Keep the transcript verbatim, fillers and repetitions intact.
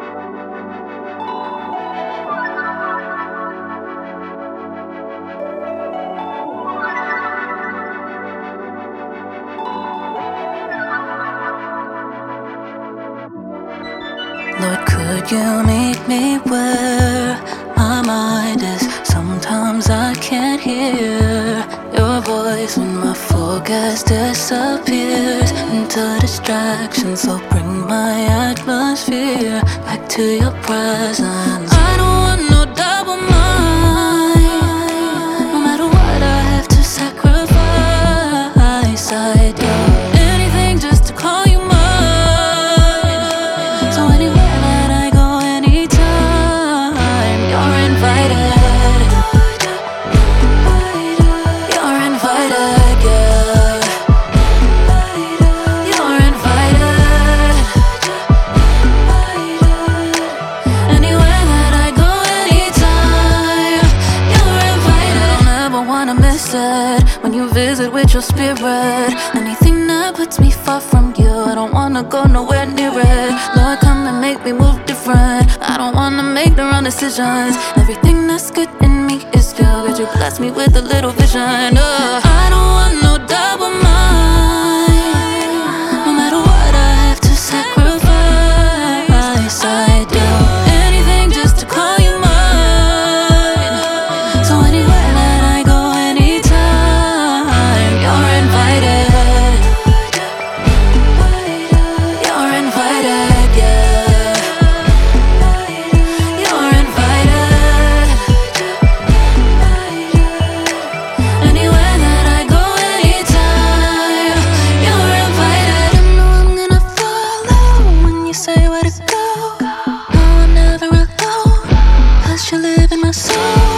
Lord, could you meet me where my mind is? Sometimes I can't hear your voice when my focus disappears into distractions. So bring my atmosphere back to your presence. I don't want no double mind. No matter what I have to sacrifice, I'd do anything just to call you mine. So anywhere that I go, anytime, you're invited. You're invited, yeah. You're invited. Anywhere that I go, anytime, you're invited. I don't ever wanna miss it when you visit with your spirit. Anything that puts me far from you, I don't wanna go nowhere near it. Lord, come and make me move different. I don't wanna make the wrong decisions. Everything that's good in me is you. Could you bless me with a little vision? Oh, I don't want no double mind. No matter what I have to sacrifice, I do anything just to call you mine. So anywhere that I go, anytime, you're invited. You're invited, yeah. You're invited. Anywhere that I go, anytime, you're invited. I know I'm gonna follow when you say where to go. No, I'm never alone, 'cause you live in my soul.